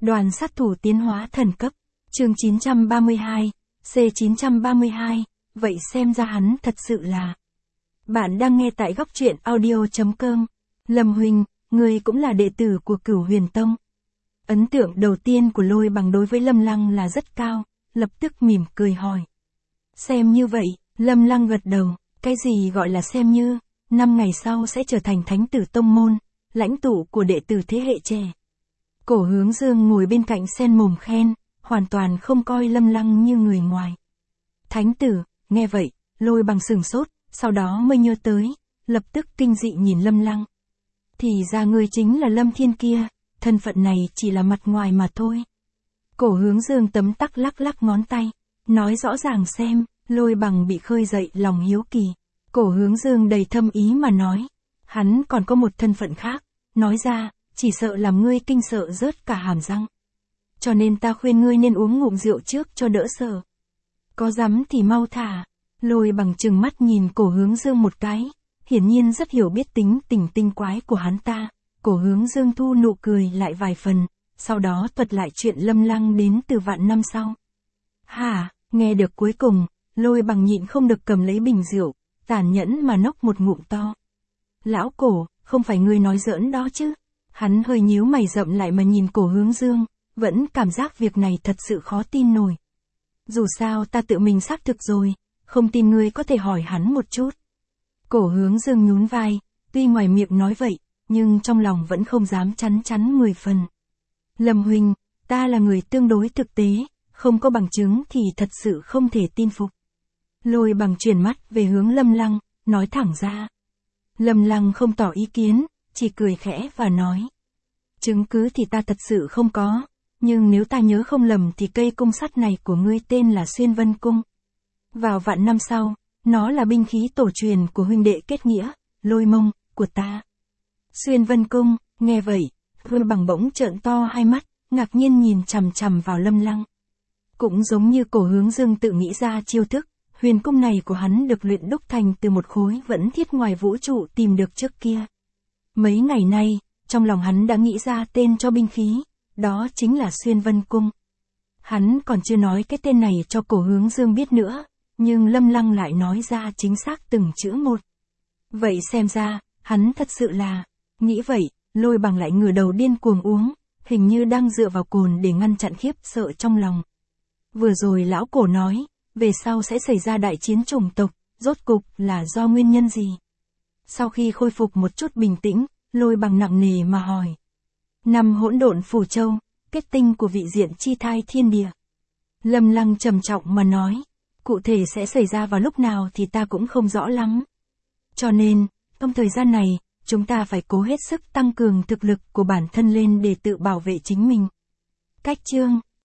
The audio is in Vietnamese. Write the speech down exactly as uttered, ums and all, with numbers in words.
Đoàn sát thủ tiến hóa thần cấp. Chương chín trăm ba mươi hai, C chín trăm ba mươi hai, vậy xem ra hắn thật sự là. Bạn đang nghe tại góc truyện audio chấm com. Lâm huynh, người cũng là đệ tử của Cửu Huyền Tông. Ấn tượng đầu tiên của Lôi Bằng đối với Lâm Lăng là rất cao, lập tức mỉm cười hỏi. Xem như vậy, Lâm Lăng gật đầu, cái gì gọi là xem như, năm ngày sau sẽ trở thành thánh tử tông môn, lãnh tụ của đệ tử thế hệ trẻ. Cổ Hướng Dương ngồi bên cạnh sen mồm khen, hoàn toàn không coi Lâm Lăng như người ngoài. Thánh tử, nghe vậy, Lôi Bằng sửng sốt, sau đó mới nhớ tới, lập tức kinh dị nhìn Lâm Lăng. Thì ra ngươi chính là Lâm Thiên kia, thân phận này chỉ là mặt ngoài mà thôi. Cổ Hướng Dương tấm tắc lắc lắc ngón tay, nói rõ ràng xem, Lôi Bằng bị khơi dậy lòng hiếu kỳ. Cổ Hướng Dương đầy thâm ý mà nói, hắn còn có một thân phận khác, nói ra, chỉ sợ làm ngươi kinh sợ rớt cả hàm răng. Cho nên ta khuyên ngươi nên uống ngụm rượu trước cho đỡ sợ. Có dám thì mau thả. Lôi Bằng trừng mắt nhìn Cổ Hướng Dương một cái, hiển nhiên rất hiểu biết tính tình tinh quái của hắn ta. Cổ Hướng Dương thu nụ cười lại vài phần, sau đó thuật lại chuyện Lâm Lăng đến từ vạn năm sau. Hả, nghe được cuối cùng, Lôi Bằng nhịn không được cầm lấy bình rượu, tàn nhẫn mà nốc một ngụm to. Lão Cổ, không phải ngươi nói giỡn đó chứ? Hắn hơi nhíu mày rậm lại mà nhìn Cổ Hướng Dương, vẫn cảm giác việc này thật sự khó tin nổi. Dù sao ta tự mình xác thực rồi, không tin ngươi có thể hỏi hắn một chút. Cổ Hướng Dương nhún vai, tuy ngoài miệng nói vậy, nhưng trong lòng vẫn không dám chắn chắn mười phần. Lâm huynh, ta là người tương đối thực tế, không có bằng chứng thì thật sự không thể tin phục. Lôi Bằng chuyển mắt về hướng Lâm Lăng, nói thẳng ra. Lâm Lăng không tỏ ý kiến, chỉ cười khẽ và nói. Chứng cứ thì ta thật sự không có, nhưng nếu ta nhớ không lầm thì cây cung sắt này của ngươi tên là Xuyên Vân Cung. Vào vạn năm sau, nó là binh khí tổ truyền của huynh đệ kết nghĩa, Lôi Mông, của ta. Xuyên Vân Cung, nghe vậy, Lôi Bằng bỗng trợn to hai mắt, ngạc nhiên nhìn chằm chằm vào Lâm Lăng. Cũng giống như Cổ Hướng Dương tự nghĩ ra chiêu thức, huyền cung này của hắn được luyện đúc thành từ một khối vẫn thiết ngoài vũ trụ tìm được trước kia. Mấy ngày nay, trong lòng hắn đã nghĩ ra tên cho binh khí, đó chính là Xuyên Vân Cung. Hắn còn chưa nói cái tên này cho Cổ Hướng Dương biết nữa, nhưng Lâm Lăng lại nói ra chính xác từng chữ một. Vậy xem ra, hắn thật sự là, nghĩ vậy, Lôi Bằng lại ngửa đầu điên cuồng uống, hình như đang dựa vào cồn để ngăn chặn khiếp sợ trong lòng. Vừa rồi lão Cổ nói, về sau sẽ xảy ra đại chiến chủng tộc, rốt cục là do nguyên nhân gì? Sau khi khôi phục một chút bình tĩnh, Lôi Bằng nặng nề mà hỏi. Năm hỗn độn phù châu, kết tinh của vị diện chi thai thiên địa. Lâm Lăng trầm trọng mà nói, cụ thể sẽ xảy ra vào lúc nào thì ta cũng không rõ lắm. Cho nên, trong thời gian này, chúng ta phải cố hết sức tăng cường thực lực của bản thân lên để tự bảo vệ chính mình. Cách chương,